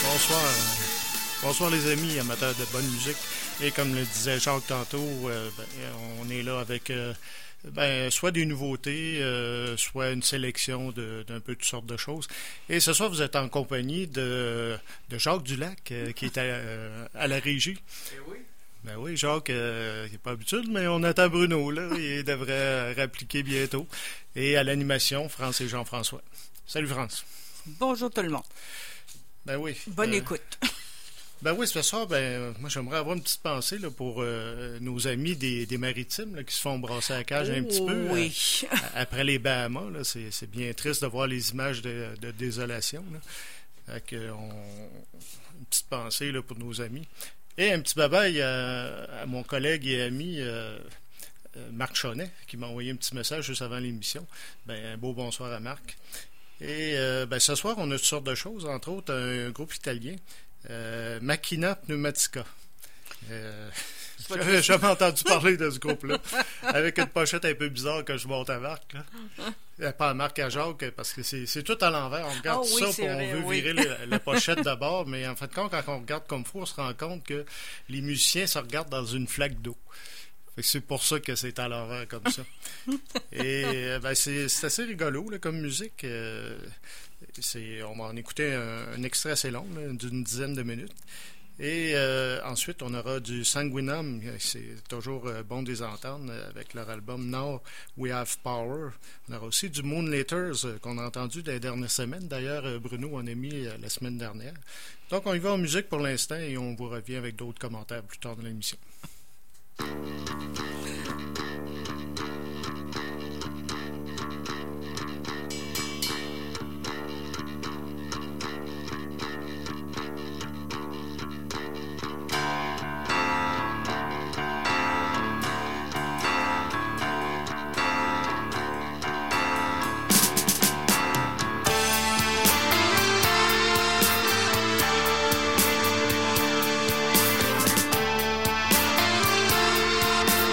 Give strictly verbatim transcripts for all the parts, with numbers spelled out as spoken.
Bonsoir. Bonsoir les amis amateurs de bonne musique. Et comme le disait Jacques tantôt, euh, ben, on est là avec euh, ben, soit des nouveautés, euh, soit une sélection de, d'un peu toutes sortes de choses. Et ce soir, vous êtes en compagnie de, de Jacques Dulac, euh, qui est à, euh, à la régie. Eh oui. Ben oui, Jacques, euh, il n'est pas habitué, mais on attend Bruno, là. Il devrait réappliquer bientôt. Et à l'animation, France et Jean-François. Salut France. Bonjour tout le monde. Ben oui. Bonne euh, écoute. Ben oui, ce soir, ben, moi j'aimerais avoir une petite pensée là, pour euh, nos amis des, des maritimes là, qui se font brasser à la cage un petit peu. Oui. euh, après les Bahamas, là, c'est, c'est bien triste de voir les images de, de désolation. Là. Fait que, on, une petite pensée là, pour nos amis. Et un petit bye-bye à, à mon collègue et ami euh, euh, Marc Chaunet, qui m'a envoyé un petit message juste avant l'émission. Ben, un beau bonsoir à Marc. Et euh, ben, ce soir, on a toutes sortes de choses, entre autres un groupe italien, euh, Macchina Pneumatica. Euh, J'avais jamais entendu parler de ce groupe-là, avec une pochette un peu bizarre que je monte à Marc. Là. Pas à Marc, à Jacques, parce que c'est, c'est tout à l'envers. On regarde oh, tout oui, ça, puis on vrai, veut oui. virer la, la pochette de bord, mais en fait, quand, quand on regarde comme faut, on se rend compte que les musiciens se regardent dans une flaque d'eau. Fait que c'est pour ça que c'est à l'envers comme ça. Et ben, c'est, c'est assez rigolo là, comme musique. Euh, c'est, on va en écouter un, un extrait assez long, là, d'une dizaine de minutes. Et euh, ensuite, on aura du Sanguinum. C'est toujours euh, bon de les entendre avec leur album Now We Have Power. On aura aussi du Moonlaters euh, qu'on a entendu dans les dernières semaines. D'ailleurs, euh, Bruno en a mis euh, la semaine dernière. Donc, on y va en musique pour l'instant et on vous revient avec d'autres commentaires plus tard dans l'émission. Thank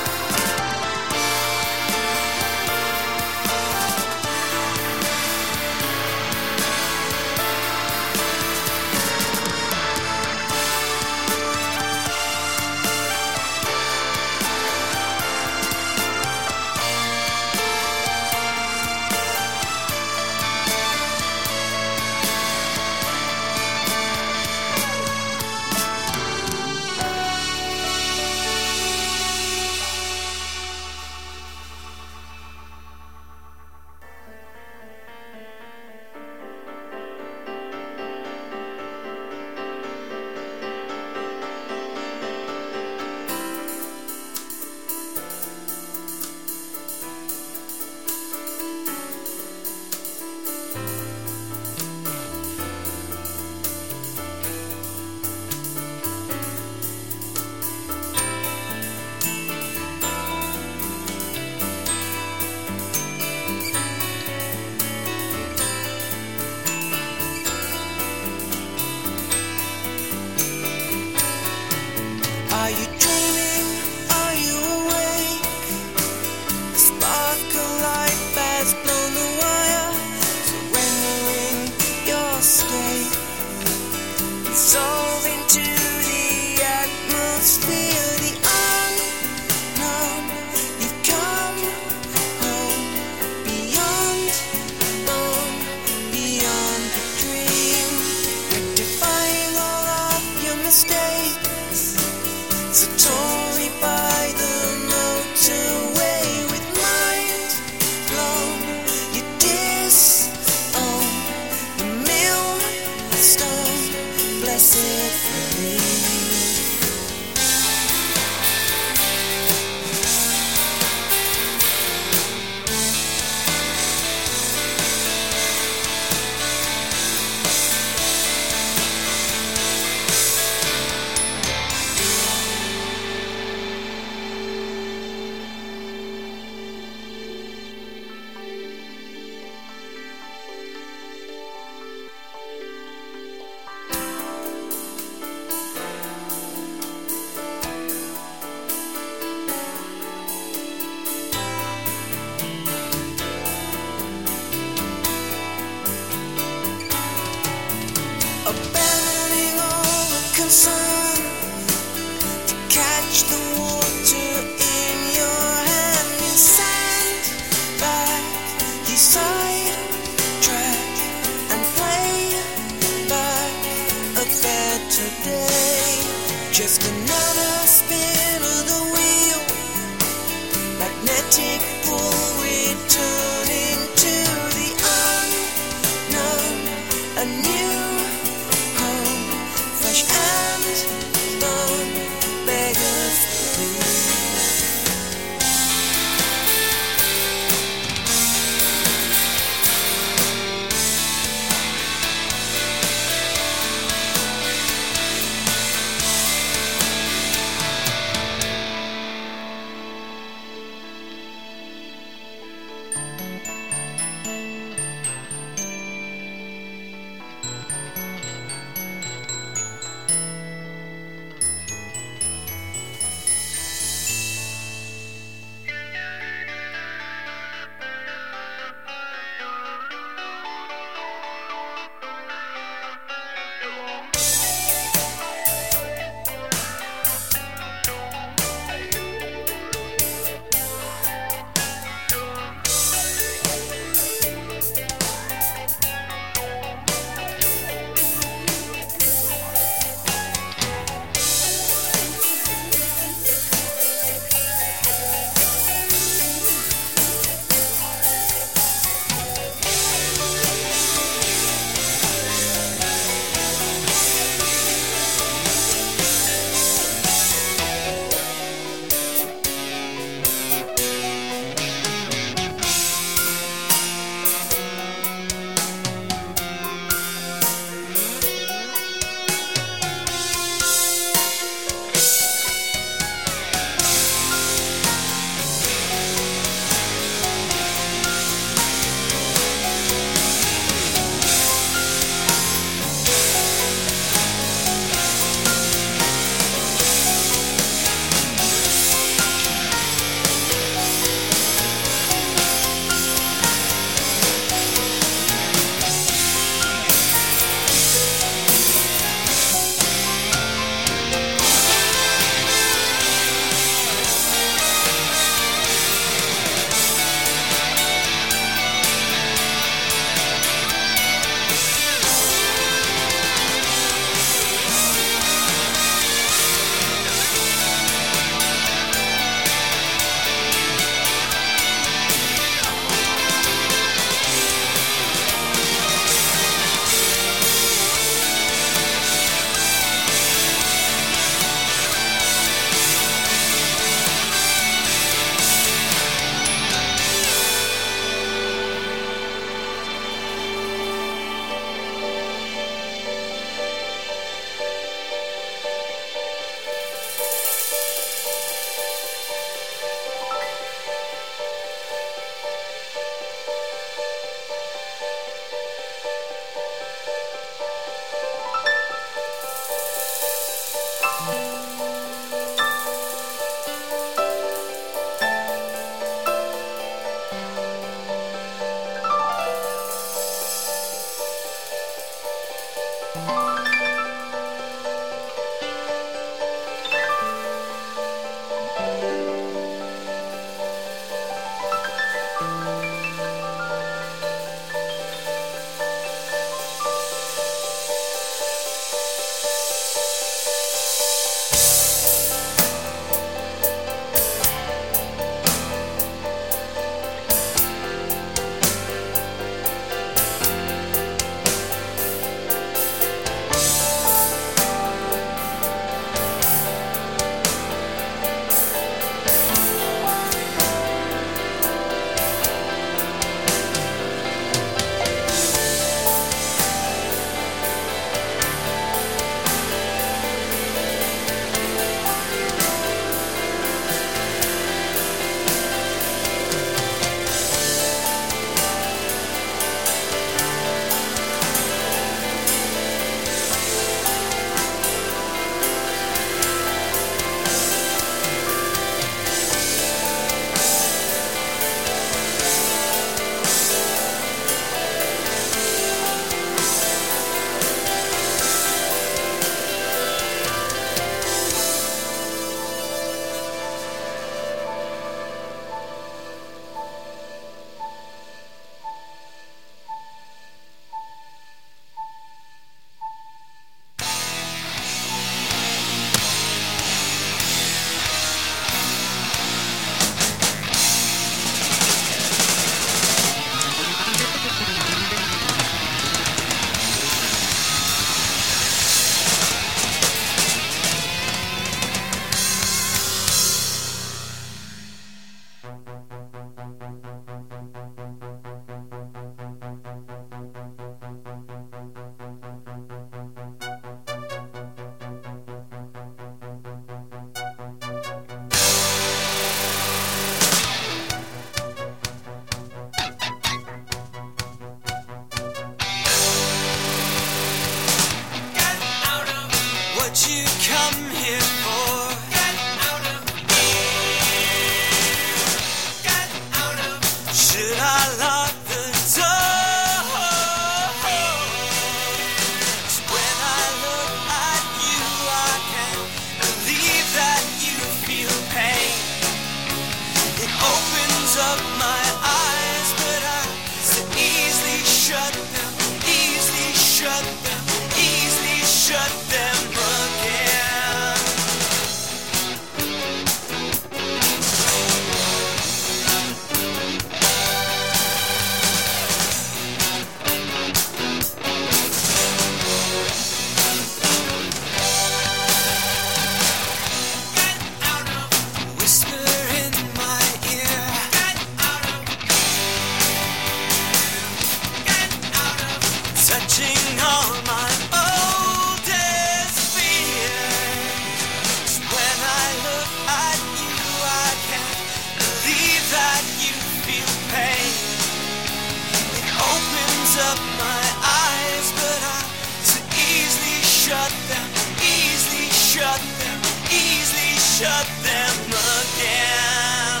shut them again.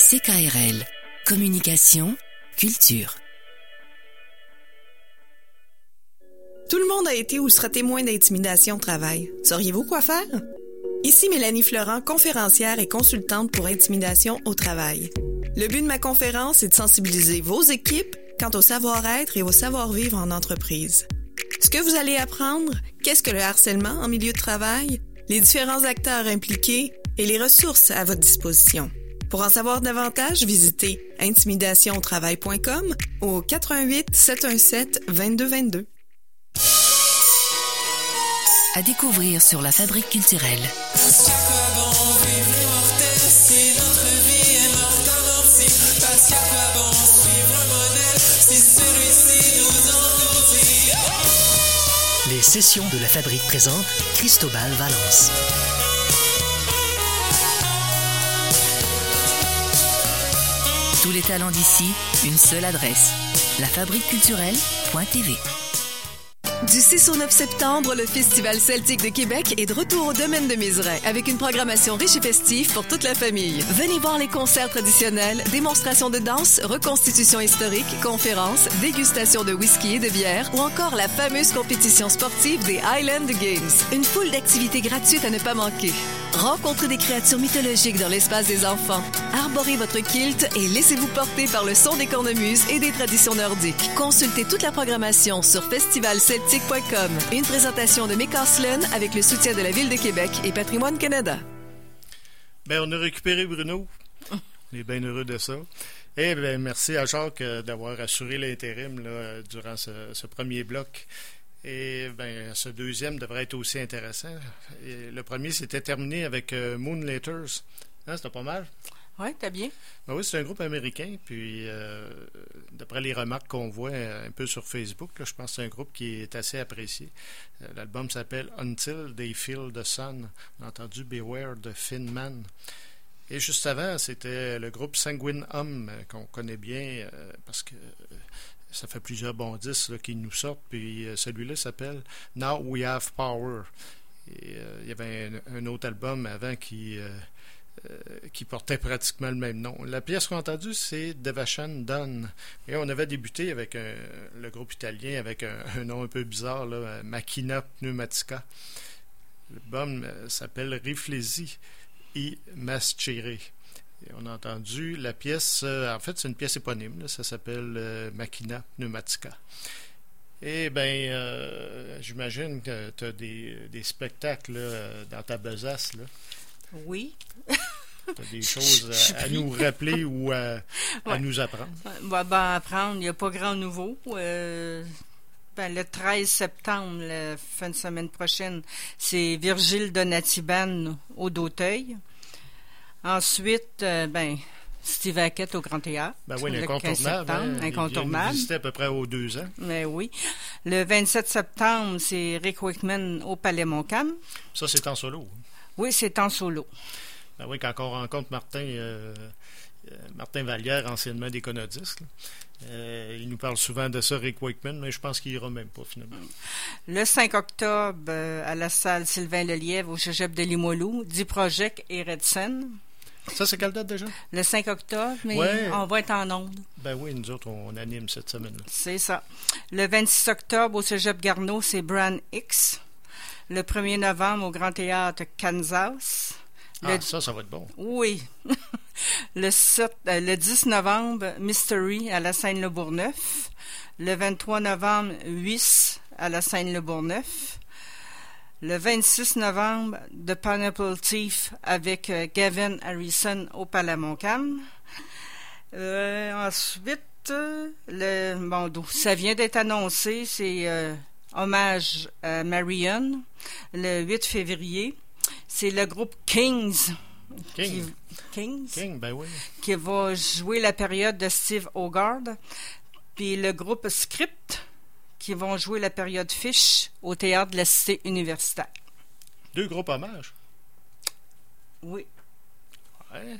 C K R L, communication, culture. Tout le monde a été ou sera témoin d'intimidation au travail. Sauriez-vous quoi faire? Ici Mélanie Florent, conférencière et consultante pour intimidation au travail. Le but de ma conférence est de sensibiliser vos équipes quant au savoir-être et au savoir-vivre en entreprise. Ce que vous allez apprendre, qu'est-ce que le harcèlement en milieu de travail, les différents acteurs impliqués et les ressources à votre disposition. Pour en savoir davantage, visitez intimidation au travail point com ou au quatre un huit, sept un sept, deux deux deux deux. À découvrir sur La Fabrique culturelle. Parce qu'à quoi bon vivre les mortels si notre vie est morte amortie? Parce qu'à quoi bon suivre un modèle si celui-ci nous endurcit? Les sessions de La Fabrique présentent Cristobal Valence. Tous les talents d'ici, une seule adresse. la fabrique culturelle point t v. Du six au neuf septembre, le Festival celtique de Québec est de retour au domaine de Miseray avec une programmation riche et festive pour toute la famille. Venez voir les concerts traditionnels, démonstrations de danse, reconstitutions historiques, conférences, dégustations de whisky et de bière ou encore la fameuse compétition sportive des Highland Games. Une foule d'activités gratuites à ne pas manquer. Rencontrez des créatures mythologiques dans l'espace des enfants. Arborez votre kilt et laissez-vous porter par le son des cornemuses et des traditions nordiques. Consultez toute la programmation sur festival celtique point com. Une présentation de Mécanslen avec le soutien de la Ville de Québec et Patrimoine Canada. Ben, on a récupéré Bruno. On est bien heureux de ça. Et ben, merci à Jacques euh, d'avoir assuré l'intérim là, durant ce, ce premier bloc. Et ben, ce deuxième devrait être aussi intéressant. Et le premier, c'était terminé avec euh, Moonlaters. Hein, c'était pas mal? Oui, t'as bien. Ben oui, c'est un groupe américain. Puis, euh, d'après les remarques qu'on voit un peu sur Facebook, là, je pense que c'est un groupe qui est assez apprécié. Euh, l'album s'appelle Until They Feel the Sun. On a entendu Beware the Thin Man. Et juste avant, c'était le groupe Sanguine Homme, euh, qu'on connaît bien euh, parce que euh, ça fait plusieurs bons disques là, qui nous sortent. Puis euh, celui-là s'appelle Now We Have Power. Et euh, il y avait un, un autre album avant qui... Euh, Euh, qui portait pratiquement le même nom. La pièce qu'on a entendue, c'est Devotion Done. Et on avait débuté avec un, le groupe italien avec un, un nom un peu bizarre, là, Machina Pneumatica. L'album euh, s'appelle Riflesi e Mascere. Et on a entendu la pièce, euh, en fait c'est une pièce éponyme, là, ça s'appelle euh, Machina Pneumatica. Eh bien, euh, j'imagine que tu as des, des spectacles là, dans ta besace, là. Oui. Tu as des choses à, à nous rappeler ou à, à ouais. nous apprendre. Ben, ben apprendre, il n'y a pas grand nouveau. Euh, ben, le treize septembre, la fin de semaine prochaine, c'est Virgile Donatiban au D'Auteuil. Ensuite, euh, ben, Steve Hackett au Grand Théâtre. Ben oui, le l'incontournable. Hein, incontournable. Il visité à peu près aux deux ans. Mais oui. Le vingt-sept septembre, c'est Rick Wakeman au Palais Montcalm. Ça, c'est en solo. Oui, c'est en solo. Ben oui, quand on rencontre Martin, euh, euh, Martin Vallière, anciennement des Conodisques, euh, il nous parle souvent de ça, Rick Wakeman, mais je pense qu'il ira même pas, finalement. Le cinq octobre, euh, à la salle Sylvain Lelièvre, au Cégep de Limoilou, D-Project et Redsen. Ça, c'est quelle date déjà? Le cinq octobre, mais ouais. On va être en ondes. Ben oui, nous autres, on anime cette semaine-là. C'est ça. Le vingt-six octobre, au Cégep Garneau, c'est Brand X. Le premier novembre, au Grand Théâtre Kansas. Le... Ah, ça, ça va être bon. Oui. le, sept, euh, le dix novembre, Mystery à la Seine-le-Bourgneuf. Le vingt-trois novembre, Huis à la Seine-le-Bourgneuf. Le vingt-six novembre, The Pineapple Thief avec euh, Gavin Harrison au Palais Montcalm. Euh, ensuite, euh, le, bon, ça vient d'être annoncé, c'est euh, hommage à Marion, le huit février. C'est le groupe Kings. King. Qui, Kings. King, ben oui. Qui va jouer la période de Steve Hogarth. Puis le groupe Script, qui vont jouer la période Fish au Théâtre de la Cité universitaire. Deux groupes hommages. Oui. Ouais.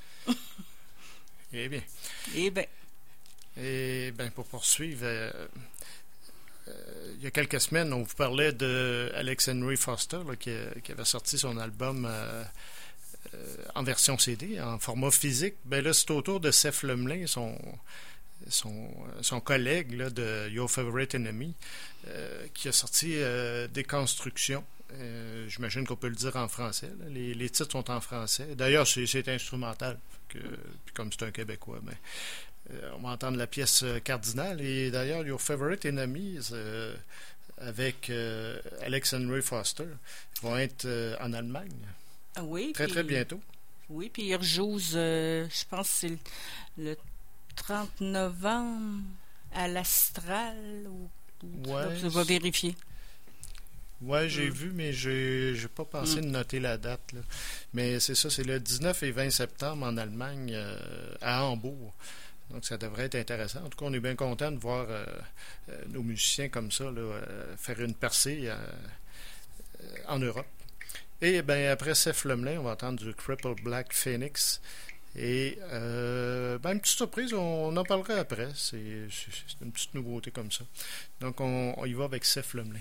Eh bien. Eh bien. Eh bien, pour poursuivre, euh, euh, il y a quelques semaines, on vous parlait de Alex Henry Foster, là, qui, qui avait sorti son album euh, euh, en version C D, en format physique. Ben là, c'est au tour de Seth Lumley, son, son, son collègue là, de Your Favorite Enemy, euh, qui a sorti euh, Déconstruction. Euh, j'imagine qu'on peut le dire en français. Là. Les, les titres sont en français. D'ailleurs, c'est, c'est instrumental. Que, puis comme c'est un Québécois, ben, euh, on va entendre la pièce cardinale. Et d'ailleurs, Your Favorite Enemies, euh, avec euh, Alex Henry Foster, vont être euh, en Allemagne. Ah oui. Très, puis, très bientôt. Oui, puis ils rejouent, euh, je pense que c'est le, le trente novembre à l'Astral. Ou, ou ouais, je vais vérifier. Oui, j'ai mm. vu, mais je n'ai pas pensé mm. de noter la date. Là. Mais c'est ça, c'est le dix-neuf et vingt septembre en Allemagne, euh, à Hambourg. Donc, ça devrait être intéressant. En tout cas, on est bien content de voir euh, euh, nos musiciens comme ça là, euh, faire une percée euh, euh, en Europe. Et ben, après Seth Lumley, on va entendre du Cripple Black Phoenix. Et euh, ben, une petite surprise, on en parlera après. C'est, c'est, c'est une petite nouveauté comme ça. Donc, on, on y va avec Seth Lumley.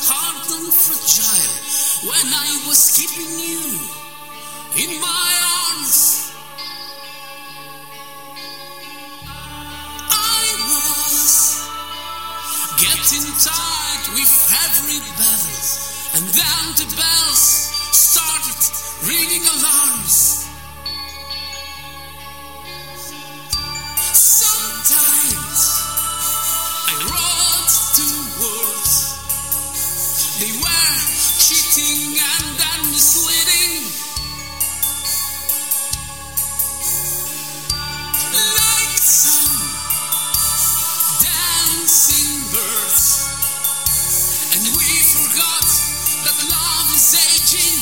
hard and fragile when I was keeping you in my arms. I was getting tired with every battle, and then the bells started ringing alarms. Sometimes I wrote two words. They were cheating and then misleading. Like some dancing birds. And we forgot that love is aging.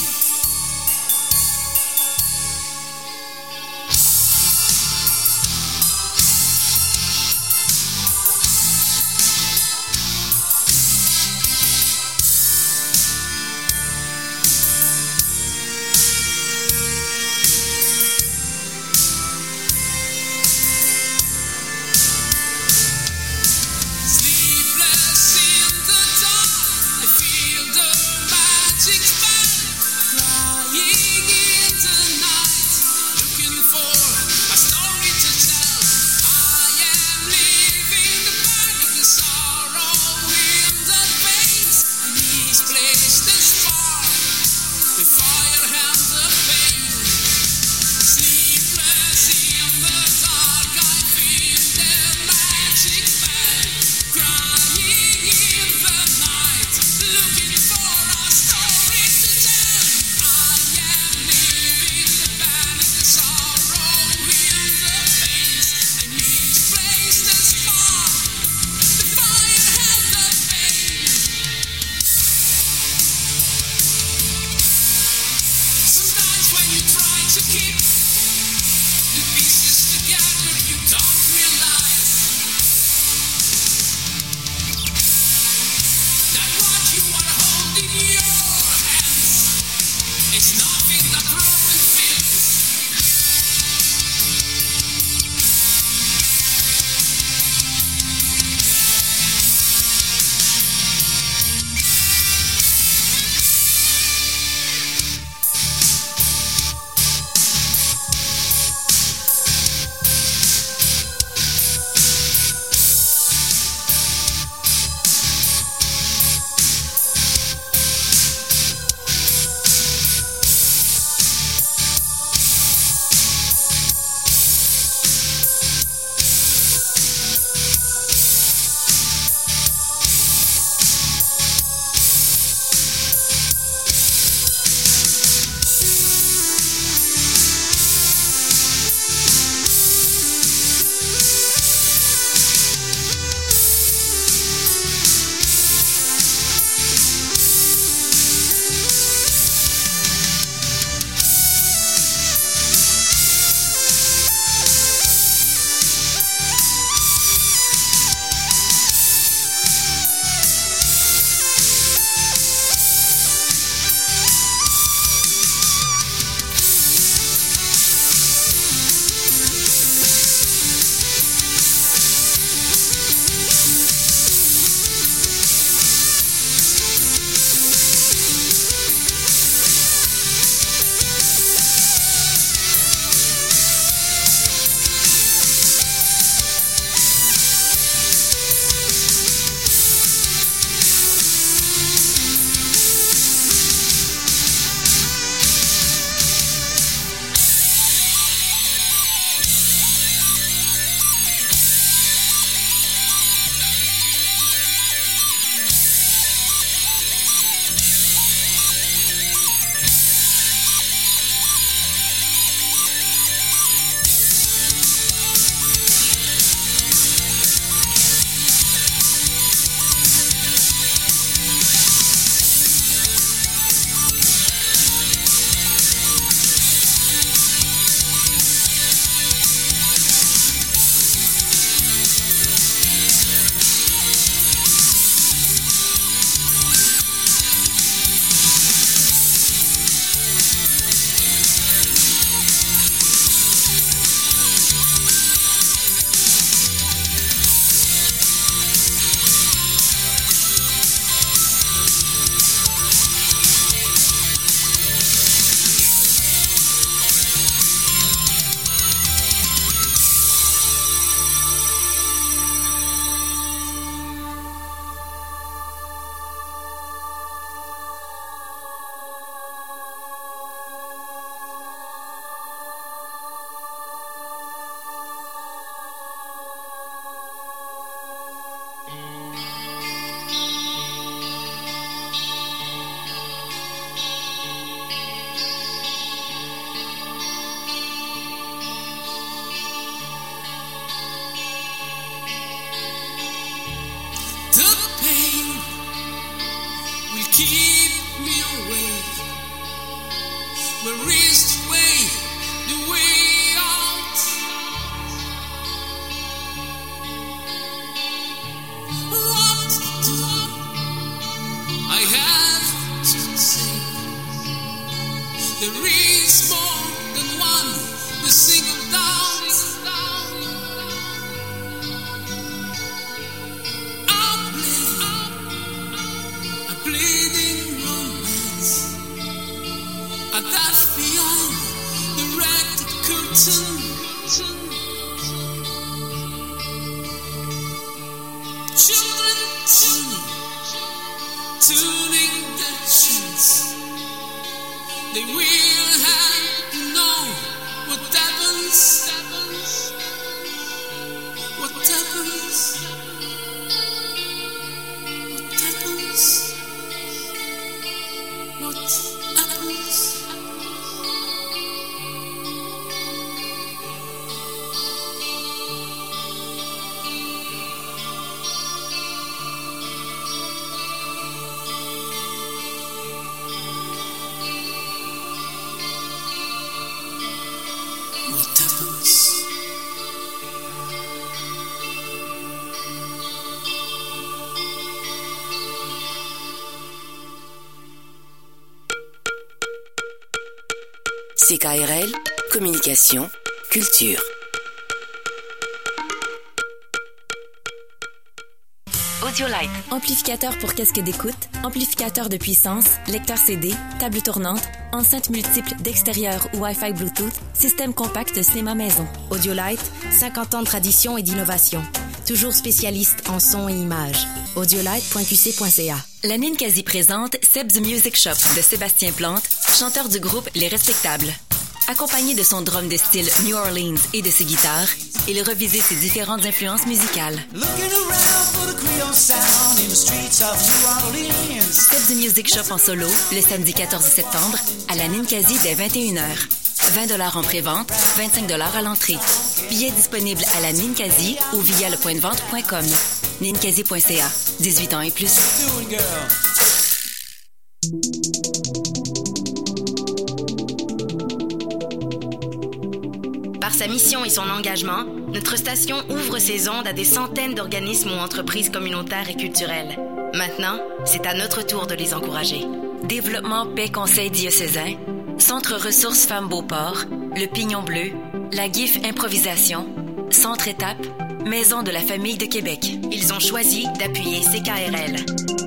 keep me awake. Where is the way, the way out? What do I have to say? There is more than one, the single doubt. I'm bleeding, a bleeding romance, and that's beyond the red curtain. Children tuning, tuning their tunes. They will have to know what happens, what happens, what happens, what happens. What happens? C K R L, communication, culture. Audiolite. Amplificateur pour casque d'écoute, amplificateur de puissance, lecteur C D, table tournante, enceinte multiple d'extérieur ou Wi-Fi Bluetooth, système compact cinéma maison. Audiolite, cinquante ans de tradition et d'innovation. Toujours spécialiste en son et images. audiolite point q c point c a. La Ninkasi présente Seb's Music Shop de Sébastien Plante, chanteur du groupe Les Respectables. Accompagné de son drum de style New Orleans et de ses guitares, il revisite ses différentes influences musicales. Seb's Music Shop en solo, le samedi quatorze septembre, à la Ninkasi dès vingt et une heures. vingt dollars en pré-vente, vingt-cinq dollars à l'entrée. Billets disponibles à la Ninkasi ou via le point de vente point com. ninkasi point c a. dix-huit ans et plus. Par sa mission et son engagement, notre station ouvre ses ondes à des centaines d'organismes ou entreprises communautaires et culturelles. Maintenant, c'est à notre tour de les encourager. Développement Paix Conseil diocésain, Centre Ressources Femmes Beauport, Le Pignon Bleu, la G I F Improvisation, Centre Étape, Maison de la Famille de Québec. Ils ont choisi d'appuyer C K R L.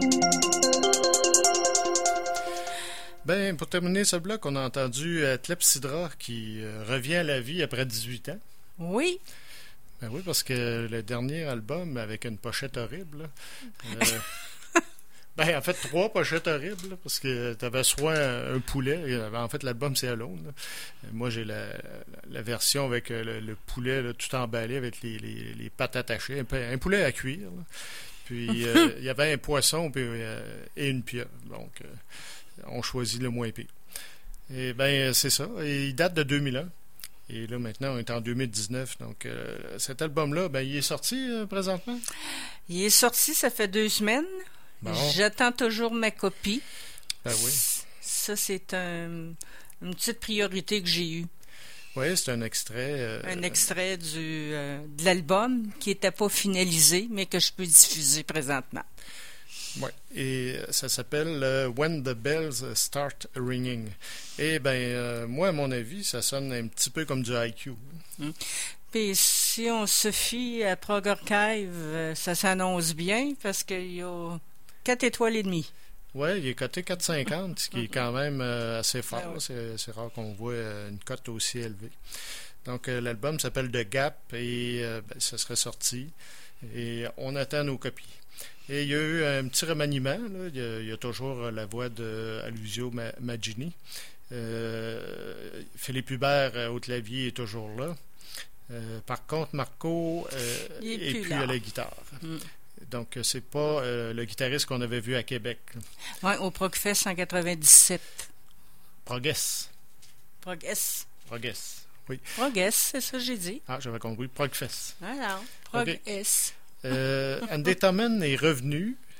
Ben, pour terminer ce bloc, on a entendu euh, Clepsydra qui euh, revient à la vie après dix-huit ans. Oui. Ben oui, parce que le dernier album avec une pochette horrible, là, euh, ben en fait trois pochettes horribles, là, parce que tu avais soit un poulet, en fait l'album c'est Alone. Là. Moi j'ai la, la, la version avec le, le poulet là, tout emballé avec les, les, les pattes attachées, un, un poulet à cuire. Là. Puis il euh, y avait un poisson puis, euh, et une pieuvre. Donc euh, on choisit le moins pire. Et bien, c'est ça. Et il date de deux mille un. Et là, maintenant, on est en deux mille dix-neuf. Donc, euh, cet album-là, ben, il est sorti euh, présentement? Il est sorti, ça fait deux semaines. Bon. J'attends toujours ma copie. Ben oui. Ça, c'est un, une petite priorité que j'ai eue. Oui, c'est un extrait. Euh, un extrait du, euh, de l'album qui n'était pas finalisé, mais que je peux diffuser présentement. Oui, et ça s'appelle euh, When the Bells Start Ringing. Et bien, euh, moi, à mon avis, ça sonne un petit peu comme du I Q. Hum. Puis si on se fie à Prog Archive, euh, ça s'annonce bien parce qu'il y a quatre étoiles et demie. Oui, il est coté quatre virgule cinquante, ce qui est quand même euh, assez fort. Ah ouais. c'est, c'est rare qu'on voit euh, une cote aussi élevée. Donc, euh, l'album s'appelle The Gap et euh, ben, ça serait sorti. Et on attend nos copies. Et il y a eu un petit remaniement. Là. Il, y a, il y a toujours la voix de Alusio Maggini. Euh, Philippe Hubert au clavier est toujours là. Euh, par contre, Marco euh, est est plus, plus là. à la guitare. Mm. Donc, c'est pas euh, le guitariste qu'on avait vu à Québec. Oui, au Progfest en quatre-vingt-dix-sept. Progress. Progress. Progress. Oui. Progress, c'est ça que j'ai dit. Ah, j'avais compris. Progfest. Alors, Progress. Euh, Andy Tommen est revenu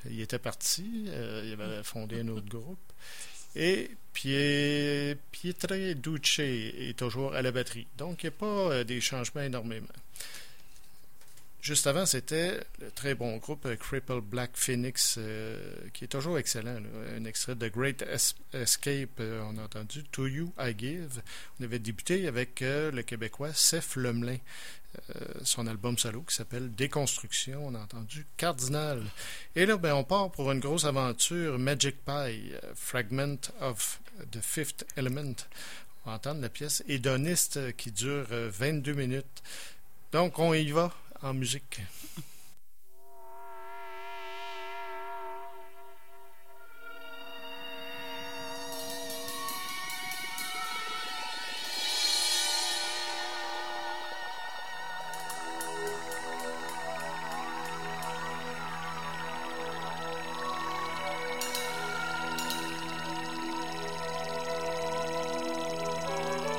il était parti. Euh, il avait fondé un autre groupe. Et Pie- Pietre Duce est toujours à la batterie. Donc, il n'y a pas euh, des changements énormément. Juste avant, c'était le très bon groupe euh, Cripple Black Phoenix, euh, qui est toujours excellent. Là. Un extrait de Great Es- Escape, euh, on a entendu To You I Give. On avait débuté avec euh, le Québécois Seth Lemelin, euh, son album solo qui s'appelle Déconstruction. On a entendu Cardinal. Et là, ben, on part pour une grosse aventure, Magic Pie, euh, Fragment of the Fifth Element. On va entendre la pièce Hédoniste euh, qui dure euh, vingt-deux minutes. Donc, on y va en musique.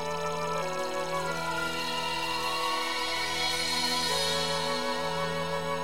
Thank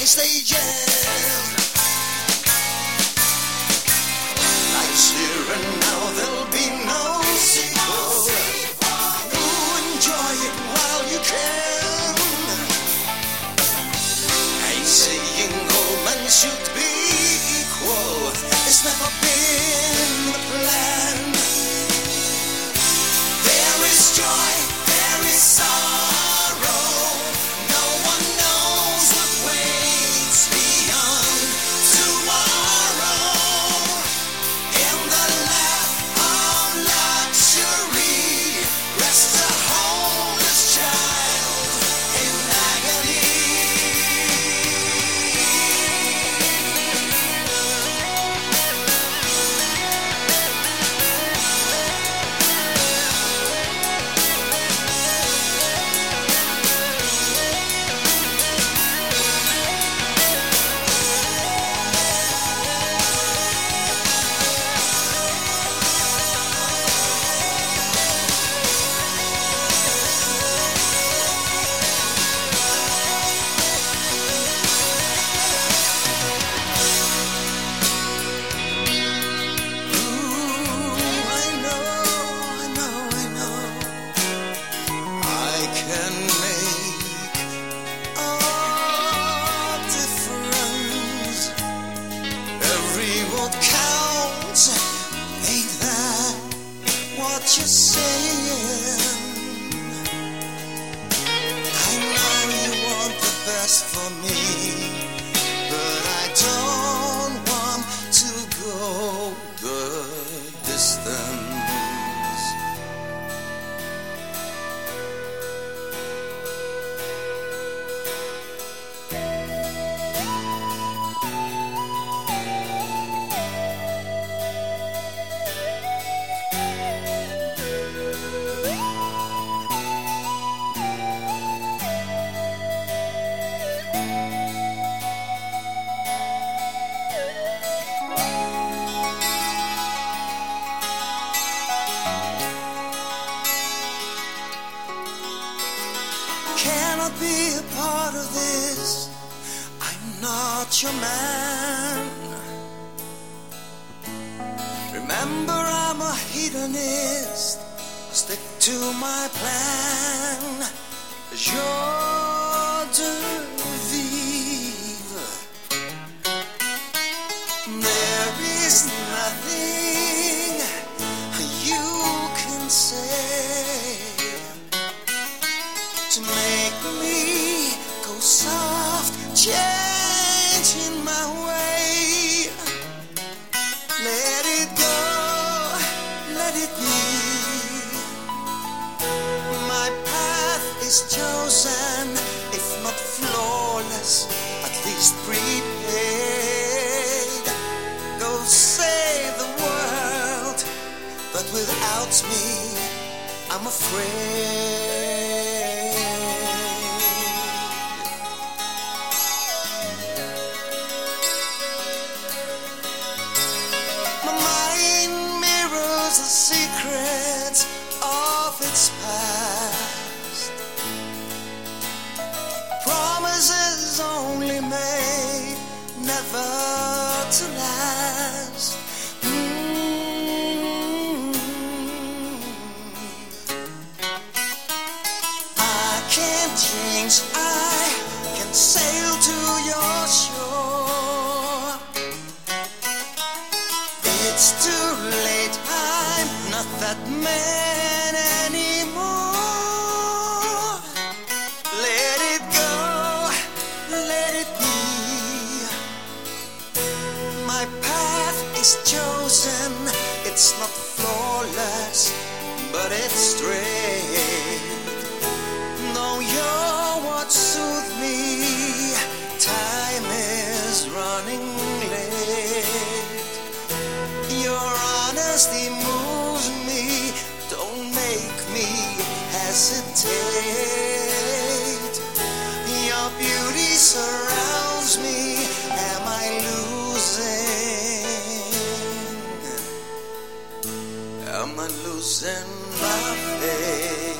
as they jam. Life's here and now there'll be no sequel. Go enjoy it while you can. Ain't saying all men should be equal. It's never been the plan. There is joy, there is sorrow. No one knows what waits beyond tomorrow. In the lap of luxury rests a homeless child in agony. You're saying I know you want the best for me, but I don't want to go the distance. Cannot be a part of this. I'm not your man. Remember, I'm a hedonist. Stick to my plan. Joie de vivre. There is nothing you can say to make me go soft, changing my way. Let it go, let it be. My path is chosen, if not flawless, at least prepaid. Go save the world, but without me, I'm afraid. The secrets of its past, promises only made, never to last. Mm-hmm. I can't change, I can sail to your shore. It's too late, I'm not that man anymore. Let it go, let it be. My path is chosen, it's not flawless, but it's straight. No, you're what soothes me, time is running late. Your honesty moves me, don't make me hesitate. Your beauty surrounds me, am I losing? Am I losing my faith?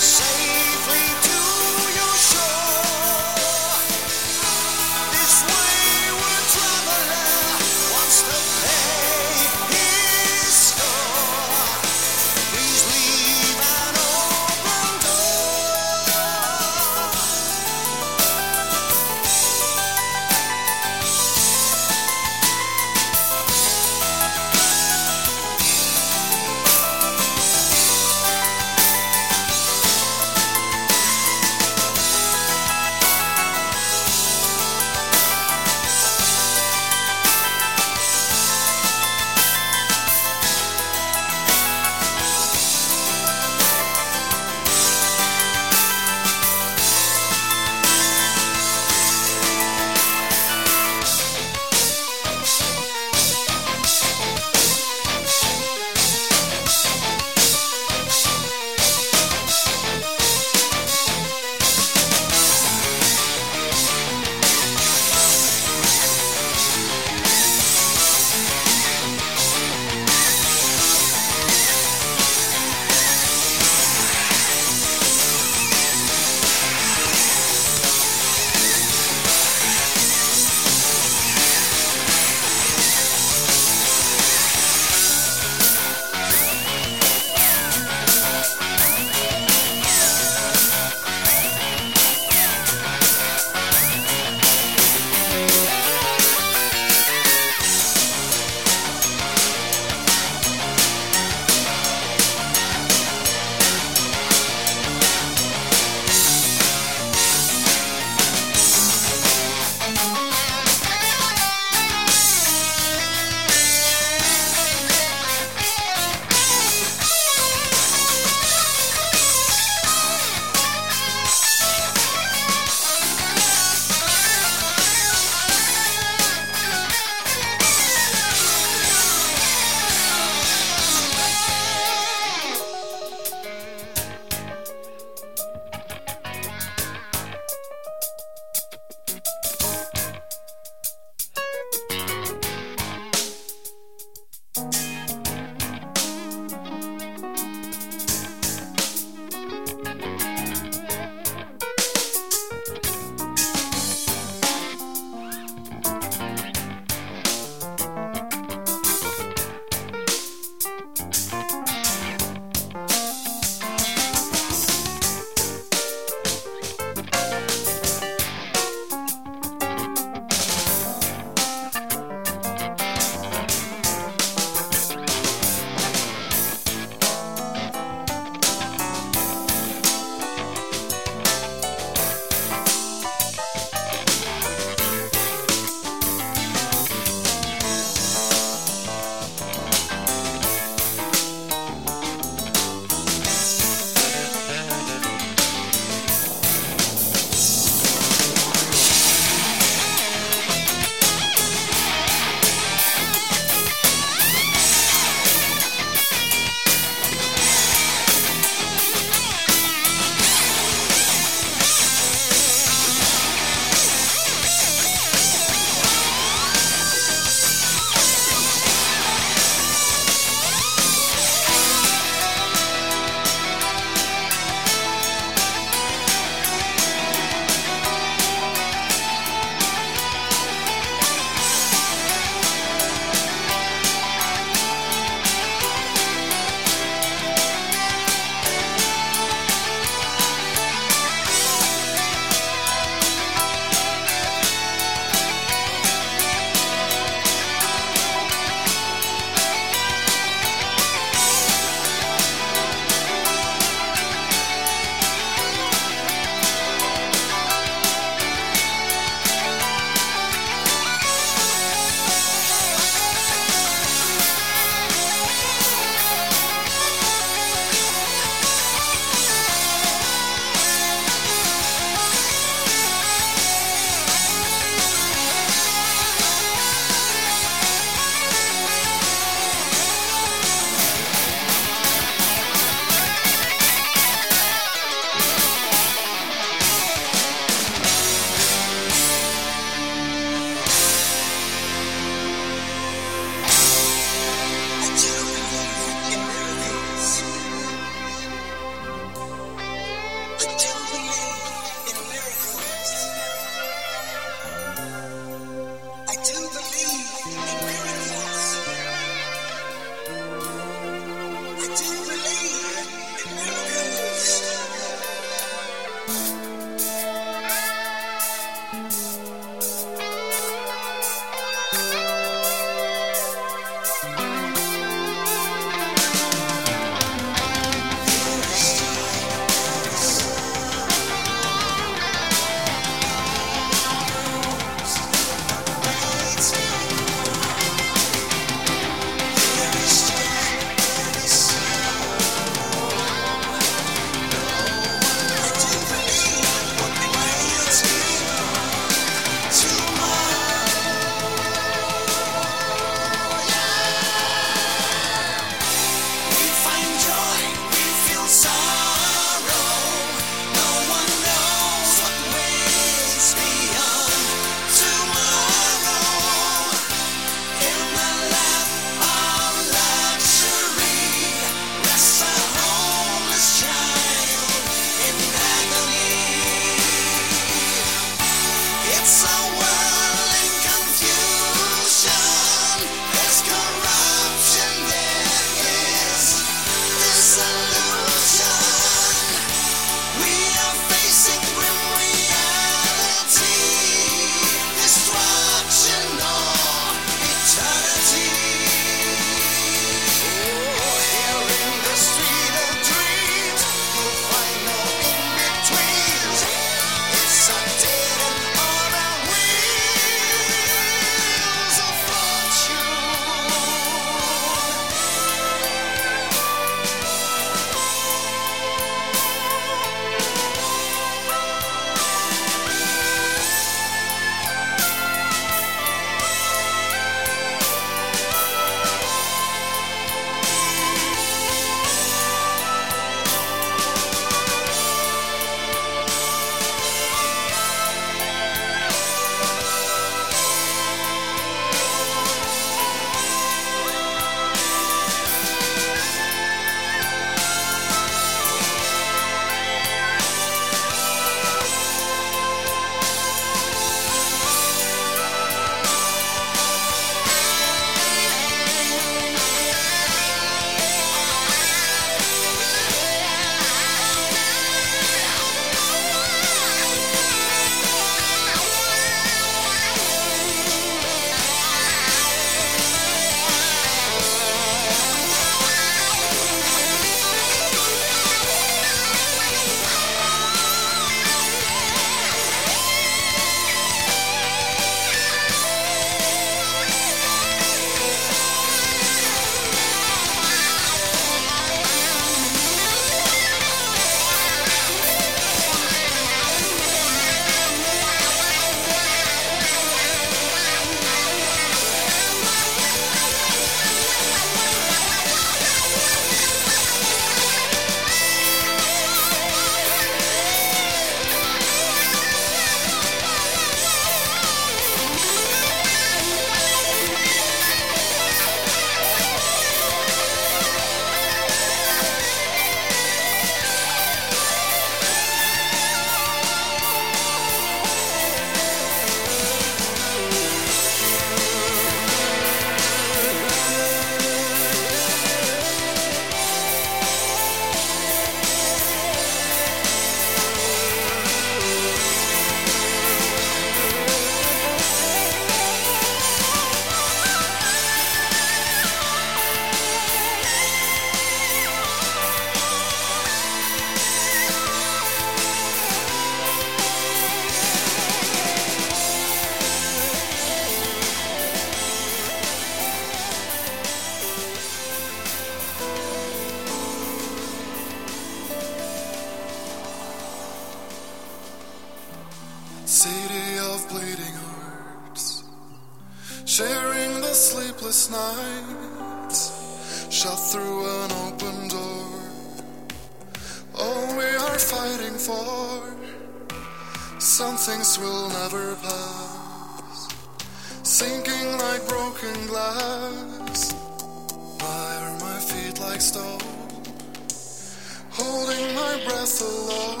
sharing the sleepless nights, shut through an open door. All we are fighting for, some things will never pass, sinking like broken glass. Why are my feet like stone, holding my breath alone?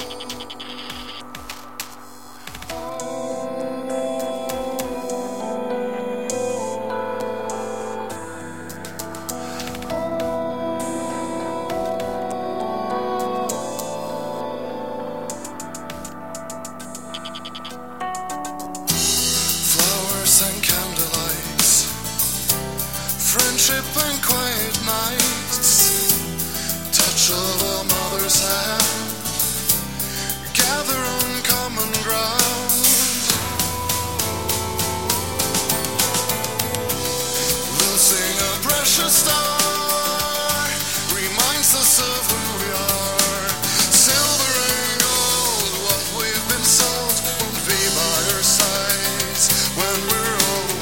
Friendship and quiet nights, touch of a mother's hand, gather on common ground. Losing a precious star reminds us of who we are. Silver and gold, what we've been sold, won't be by our sides when we're old.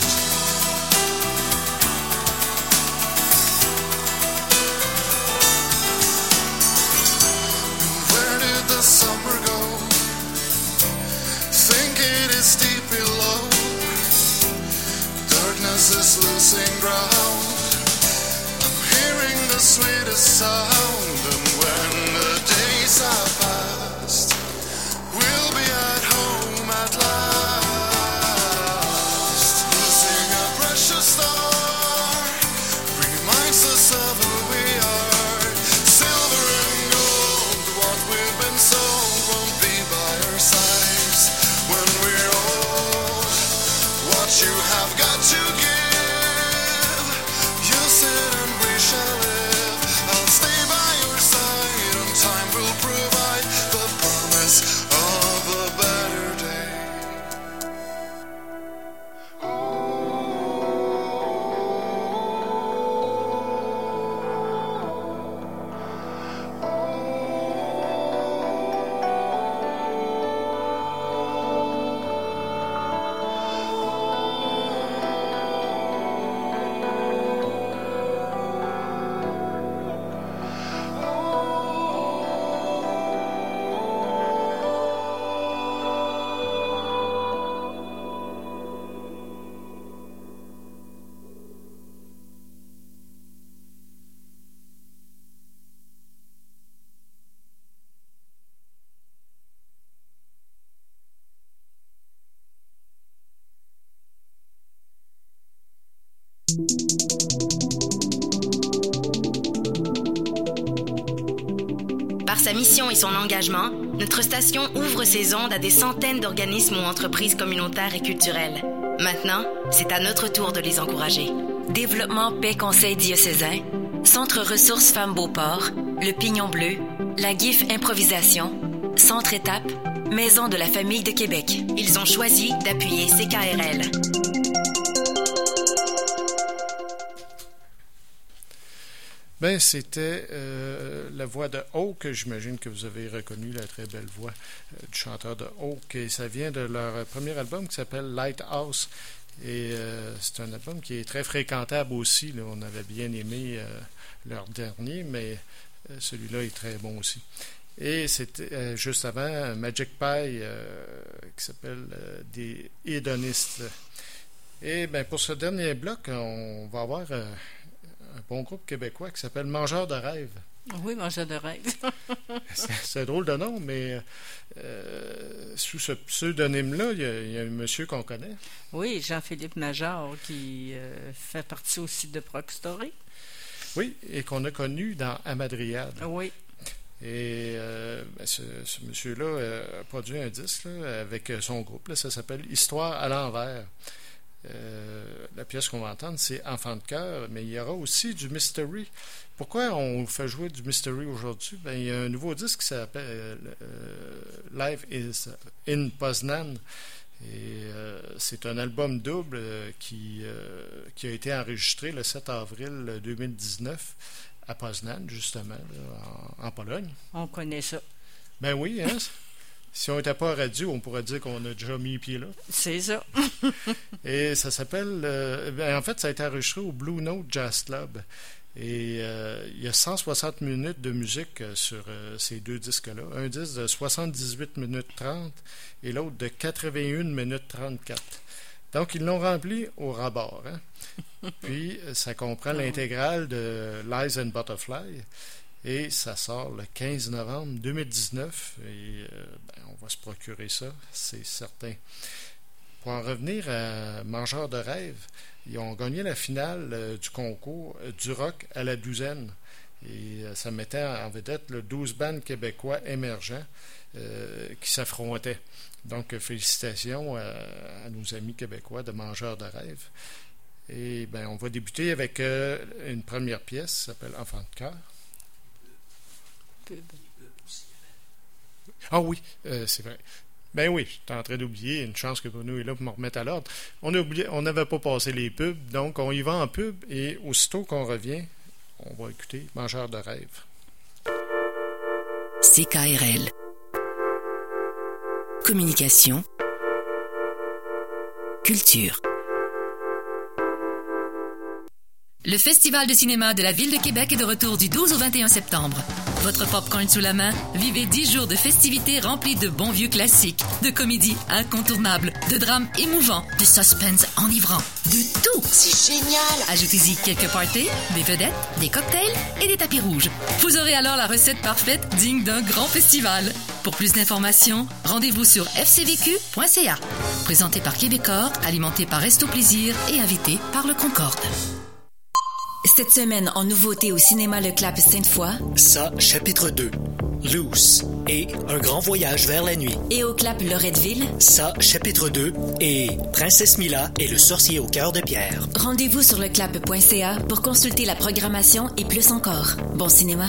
Summer go, think it is deep below. Darkness is losing ground, I'm hearing the sweetest sound. And when the days are past, we'll be at home at last. Losing a precious star reminds us of who we are. Silver and gold, what we've been sold won't be by our sides when we're old. What you have got to give, use it and we shall live. I'll stay by your side and time will provide the promise of a better day. Par sa mission et son engagement, notre station ouvre ses ondes à des centaines d'organismes ou entreprises communautaires et culturelles. Maintenant, c'est à notre tour de les encourager. Développement Paix Conseil diocésain, Centre Ressources Femmes Beauport, Le Pignon Bleu, la G I F Improvisation, Centre Étape, Maison de la Famille de Québec. Ils ont choisi d'appuyer C K R L. Ben, c'était euh, la voix de Oak. J'imagine que vous avez reconnu la très belle voix euh, du chanteur de Oak. Et ça vient de leur premier album qui s'appelle Lighthouse. Et euh, c'est un album qui est très fréquentable aussi. Là. On avait bien aimé euh, leur dernier, mais euh, celui-là est très bon aussi. Et c'était euh, juste avant Magic Pie euh, qui s'appelle euh, des Hédonistes. Et ben, pour ce dernier bloc, on va avoir euh, un bon groupe québécois qui s'appelle Mangeurs de rêves. Oui, Mangeurs de rêves. c'est, c'est un drôle de nom, mais euh, sous ce pseudonyme-là, il y, a, il y a un monsieur qu'on connaît. Oui, Jean-Philippe Major, qui euh, fait partie aussi de Proc Story. Oui, et qu'on a connu dans Amadriade. Oui. Et euh, ben ce, ce monsieur-là euh, a produit un disque là, avec son groupe. Là, ça s'appelle Histoire à l'envers. Euh, la pièce qu'on va entendre, c'est Enfant de cœur, mais il y aura aussi du mystery. Pourquoi on fait jouer du mystery aujourd'hui? Ben, il y a un nouveau disque qui s'appelle euh, Live is in Poznan. Et euh, c'est un album double euh, qui, euh, qui a été enregistré le sept avril deux mille dix-neuf à Poznan, justement, là, en, en Pologne. On connaît ça. Ben oui, hein? Si on n'était pas à radio, on pourrait dire qu'on a déjà mis pied là. C'est ça. Et ça s'appelle... euh, ben, en fait, ça a été enregistré au Blue Note Jazz Club. Et euh, il y a cent soixante minutes de musique euh, sur euh, ces deux disques-là. Un disque de soixante-dix-huit minutes trente et l'autre de quatre-vingt-une minutes trente-quatre. Donc, ils l'ont rempli au rabord. Hein? Puis, ça comprend l'intégrale de Lies and Butterfly. Et ça sort le quinze novembre deux mille dix-neuf. Et euh, ben, on va se procurer ça, c'est certain. Pour en revenir à Mangeurs de rêves, ils ont gagné la finale euh, du concours euh, du rock à la douzaine. Et euh, ça mettait en vedette le douze bandes québécois émergents euh, qui s'affrontaient. Donc, euh, félicitations à, à nos amis québécois de Mangeurs de rêves. Et ben, on va débuter avec euh, une première pièce qui s'appelle Enfant de cœur. Ah oui, euh, c'est vrai. Ben oui, j'étais en train d'oublier. Une chance que Bruno est là pour me remettre à l'ordre. On a oublié, on n'avait pas passé les pubs, donc on y va en pub et aussitôt qu'on revient, on va écouter Mangeurs de rêves. C K R L. Communication. Culture. Le Festival de cinéma de la Ville de Québec est de retour du douze au vingt et un septembre. Votre popcorn sous la main, vivez dix jours de festivités remplies de bons vieux classiques, de comédies incontournables, de drames émouvants, de suspense enivrant, de tout. C'est génial! Ajoutez-y quelques parties, des vedettes, des cocktails et des tapis rouges. Vous aurez alors la recette parfaite digne d'un grand festival. Pour plus d'informations, rendez-vous sur f c v q point c a. Présenté par Québecor, alimenté par Resto Plaisir et invité par le Concorde. Cette semaine, en nouveauté au cinéma Le Clap Sainte-Foy, Ça, chapitre deux. Loose et Un grand voyage vers la nuit. Et au Clap Loretteville, Ça, chapitre deux et Princesse Mila et le sorcier au cœur de pierre. Rendez-vous sur leclap point c a pour consulter la programmation et plus encore. Bon cinéma.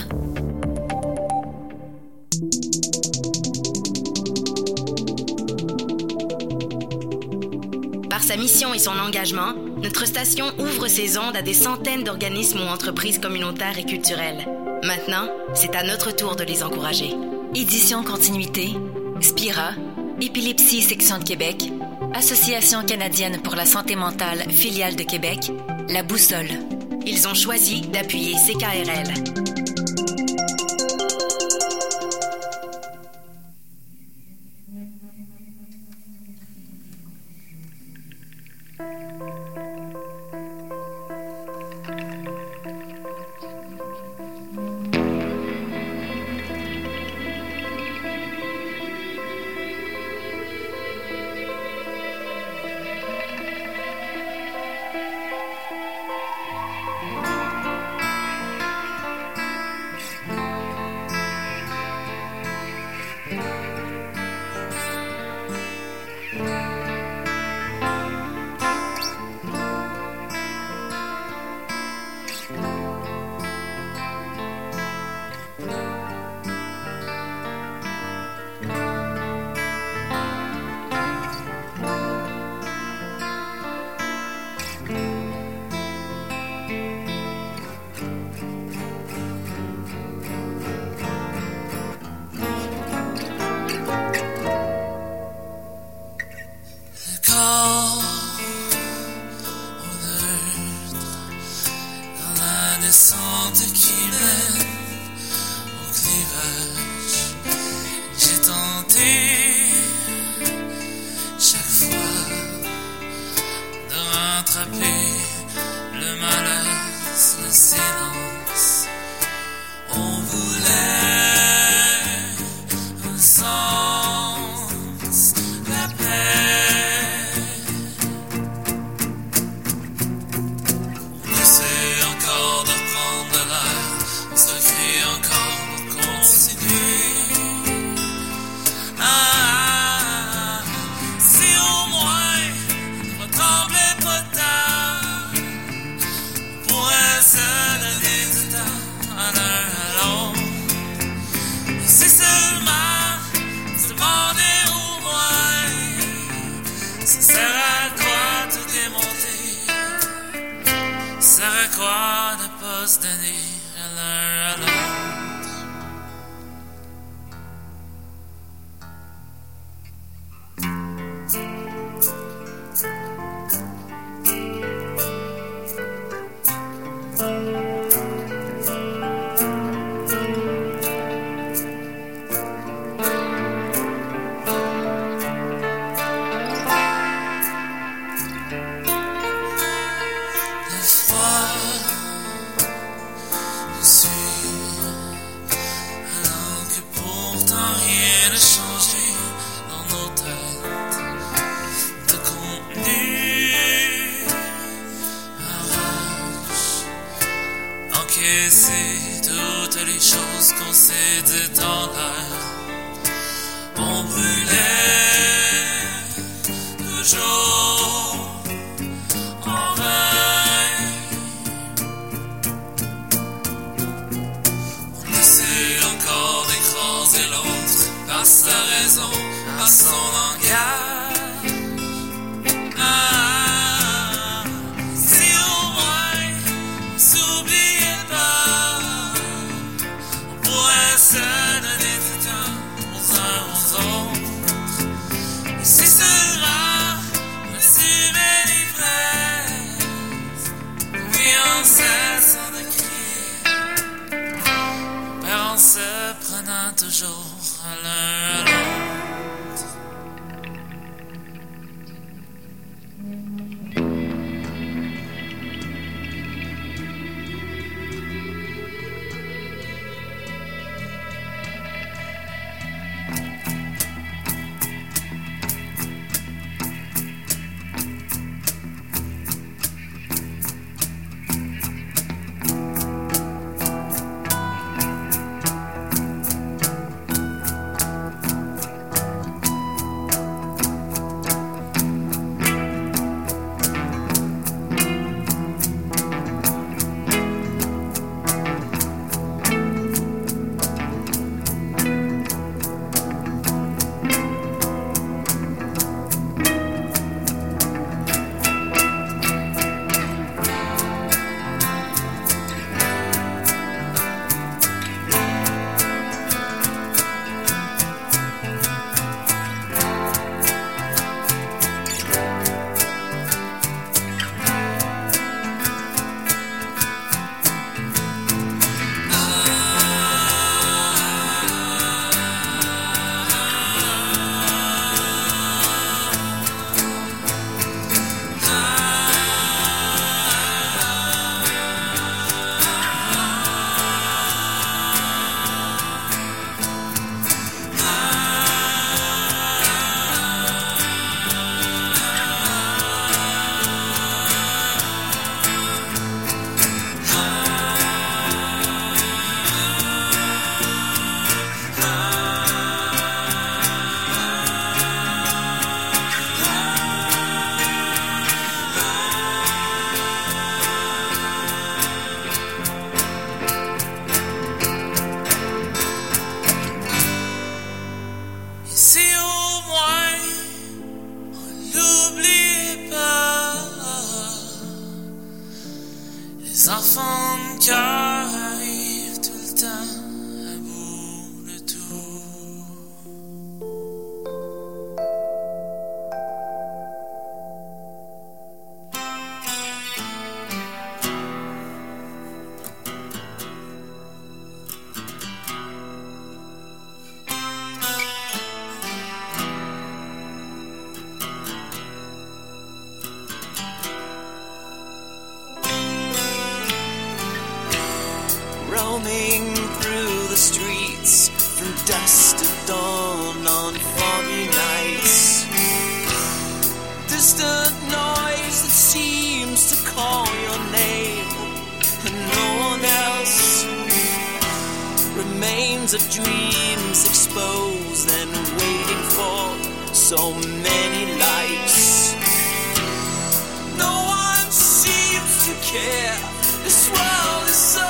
Par sa mission et son engagement, notre station ouvre ses ondes à des centaines d'organismes ou entreprises communautaires et culturelles. Maintenant, c'est à notre tour de les encourager. Édition Continuité, Spira, Épilepsie Section de Québec, Association canadienne pour la santé mentale, filiale de Québec, La Boussole. Ils ont choisi d'appuyer C K R L. laisser toutes les choses qu'on s'est dites en l'air. On brûlait toujours en vain. On essaie encore d'écraser l'autre par sa raison, par son langage. Ah, si au moins on s'oubliait pas, on pourrait se donner du temps aux uns aux autres. Et si cela résumait l'ivresse, oui on cessant de crier, mais en se prenant toujours à l'un à l'autre. Les enfants de cœur arrivent tout le temps à bout de tout. Roaming through the streets from dusk to dawn on foggy nights. Distant noise that seems to call your name, and no one else. Remains of dreams exposed and waiting for so many lights. No one seems to care. This world is so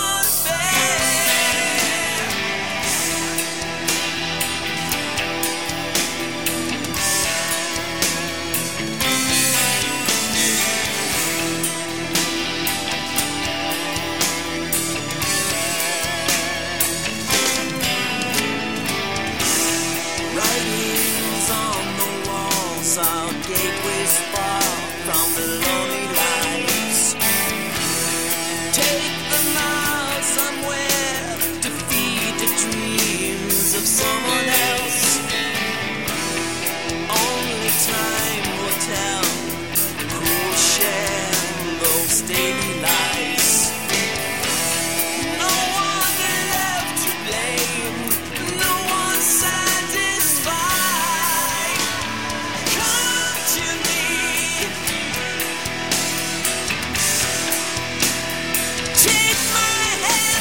our gateways far from the lonely lights. Take them out somewhere to feed the dreams of someone else. Only time will tell who will share those daily lies. No one left to blame, no one satisfied. Take my hand.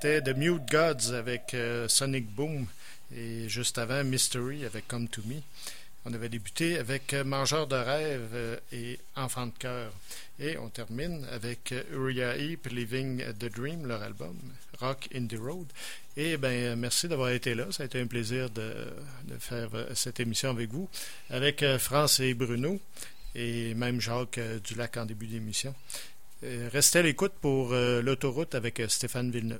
c'était The Mute Gods avec euh, Sonic Boom et juste avant Mystery avec Come to Me. On avait débuté avec euh, Mangeur de rêves euh, et Enfant de cœur. Et on termine avec euh, Uriah Heep, Living the Dream, leur album, Rock in the Road. Et ben merci d'avoir été là. Ça a été un plaisir de, de faire euh, cette émission avec vous, avec euh, France et Bruno, et même Jacques euh, Dulac en début d'émission. Euh, restez à l'écoute pour euh, l'autoroute avec euh, Stéphane Villeneuve.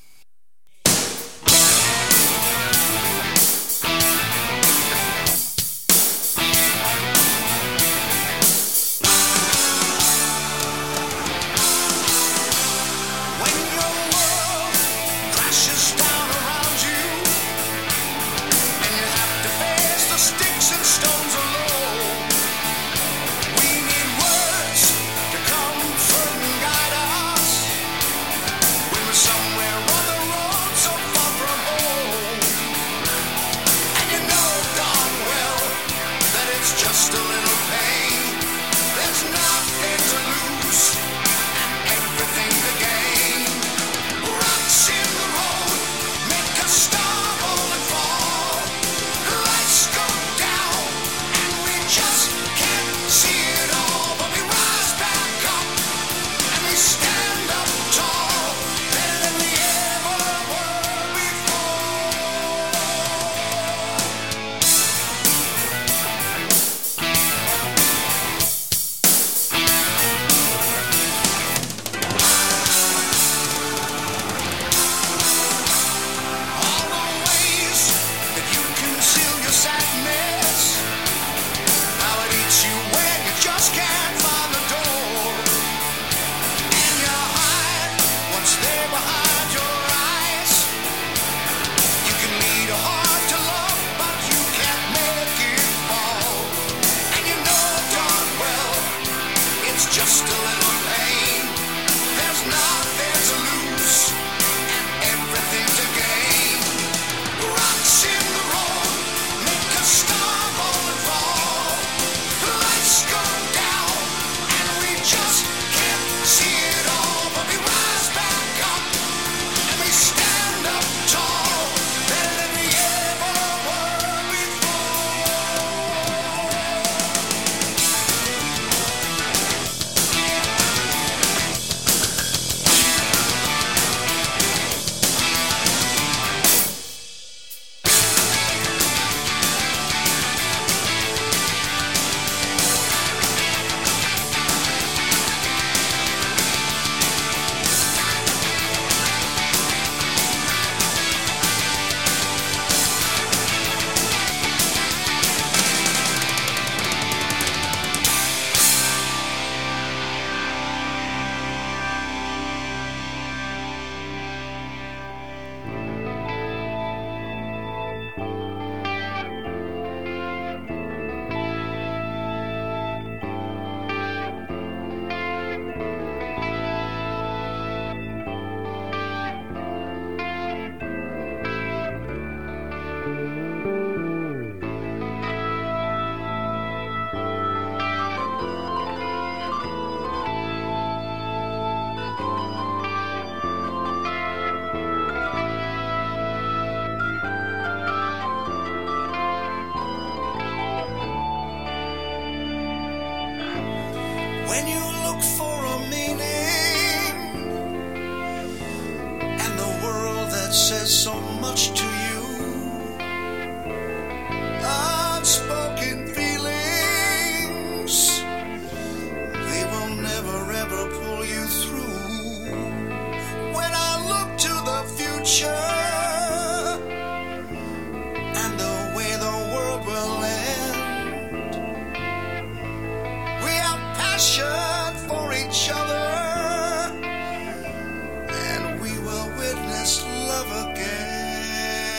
When you look for a meaning and the world that says so much to you, unspoken feelings, they will never ever pull you through. When I look to the future and the way the world will end, we have passion for each other, and we will witness love again.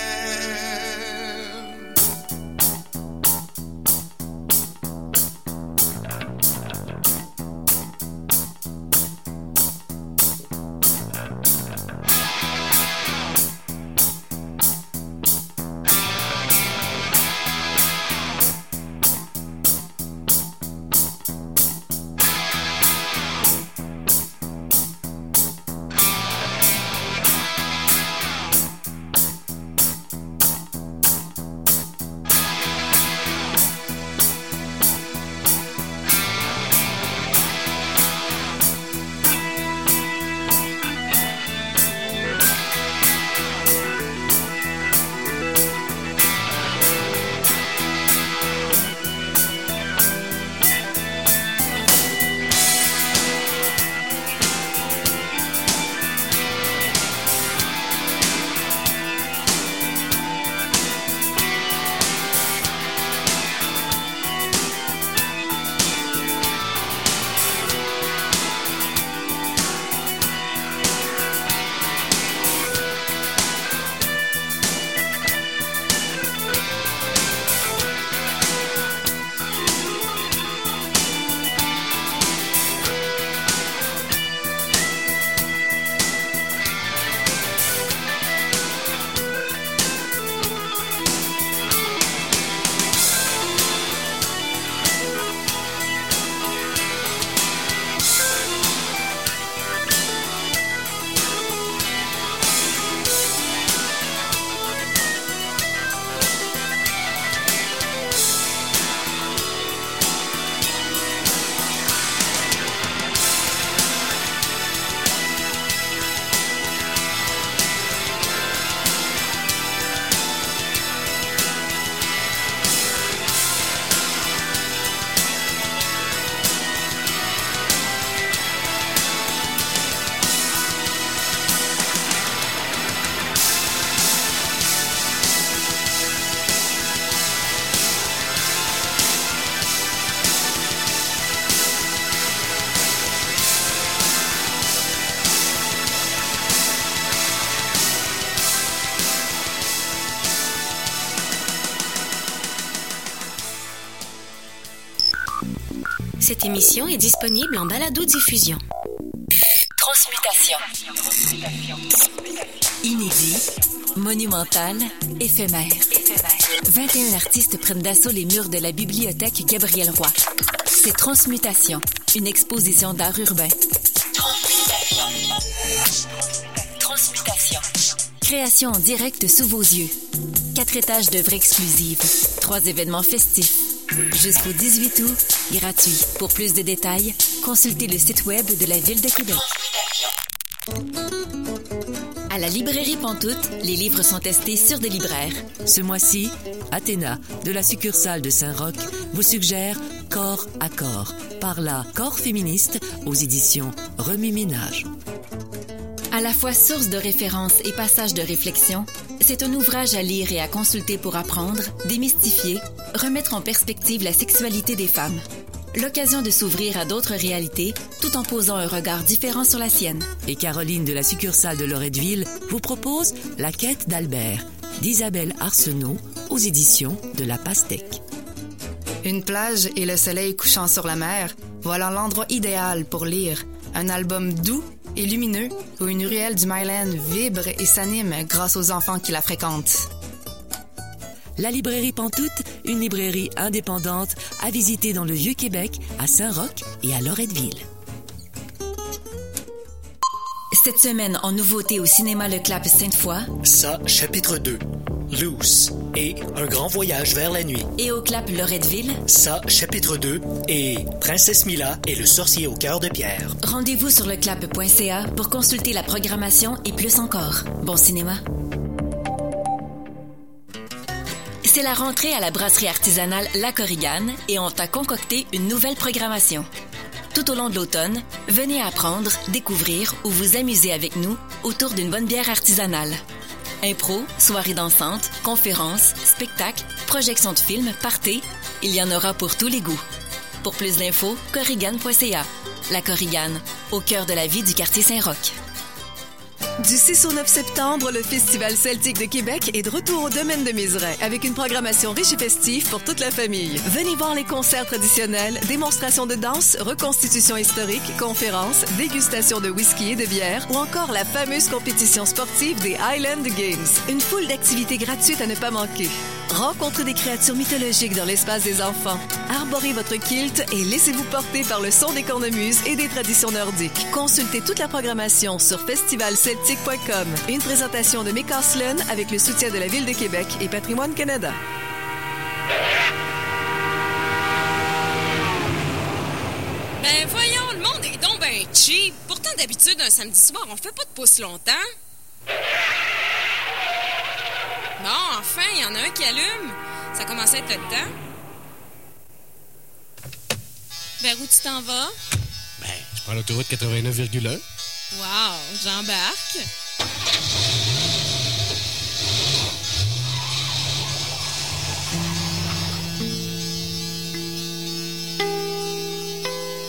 Cette émission est disponible en balado-diffusion. Transmutation. Inédit, monumental, éphémère. vingt et un artistes prennent d'assaut les murs de la bibliothèque Gabriel Roy. C'est Transmutation, une exposition d'art urbain. Transmutation. Création en direct sous vos yeux. Quatre étages d'œuvres exclusives. Trois événements festifs. Jusqu'au dix-huit août, gratuit. Pour plus de détails, consultez le site web de la Ville de Québec. À la librairie Pantoute, les livres sont testés sur des libraires. Ce mois-ci, Athéna, de la succursale de Saint-Roch, vous suggère Corps à corps, par la Corps féministe aux éditions Remue-Ménage. À la fois source de référence et passage de réflexion, c'est un ouvrage à lire et à consulter pour apprendre, démystifier, remettre en perspective la sexualité des femmes. L'occasion de s'ouvrir à d'autres réalités tout en posant un regard différent sur la sienne. Et Caroline de la succursale de Loretteville vous propose La quête d'Albert, d'Isabelle Arsenault, aux éditions de La Pastèque. Une plage et le soleil couchant sur la mer, voilà l'endroit idéal pour lire. Un album doux et lumineux où une ruelle du Myland vibre et s'anime grâce aux enfants qui la fréquentent. La librairie Pantoute, une librairie indépendante à visiter dans le Vieux-Québec, à Saint-Roch et à Loretteville. Cette semaine, en nouveauté au cinéma Le Clap Sainte-Foy, Ça, chapitre deux, Loose et Un grand voyage vers la nuit. Et au Clap Loretteville, Ça, chapitre deux et Princesse Mila et le sorcier au cœur de pierre. Rendez-vous sur le clap point c a pour consulter la programmation et plus encore. Bon cinéma. C'est la rentrée à la brasserie artisanale La Korigane et on t'a concocté une nouvelle programmation. Tout au long de l'automne, venez apprendre, découvrir ou vous amuser avec nous autour d'une bonne bière artisanale. Impro, soirées dansantes, conférences, spectacles, projections de films, parties, il y en aura pour tous les goûts. Pour plus d'infos, korigane point c a. La Korigane, au cœur de la vie du quartier Saint-Roch. Du six au neuf septembre, le Festival celtique de Québec est de retour au domaine de Miseray avec une programmation riche et festive pour toute la famille. Venez voir les concerts traditionnels, démonstrations de danse, reconstitutions historiques, conférences, dégustations de whisky et de bière ou encore la fameuse compétition sportive des Highland Games. Une foule d'activités gratuites à ne pas manquer. Rencontrez des créatures mythologiques dans l'espace des enfants. Arborez votre kilt et laissez-vous porter par le son des cornemuses et des traditions nordiques. Consultez toute la programmation sur festival celtique point com. Une présentation de Mécaslun avec le soutien de la Ville de Québec et Patrimoine Canada. Ben voyons, le monde est donc ben cheap. Pourtant, d'habitude, un samedi soir, on fait pas de pouce longtemps. Bon, enfin, il y en a un qui allume. Ça commence à être le temps. Vers où tu t'en vas? Ben, je prends l'autoroute quatre-vingt-neuf virgule un. Wow, j'embarque.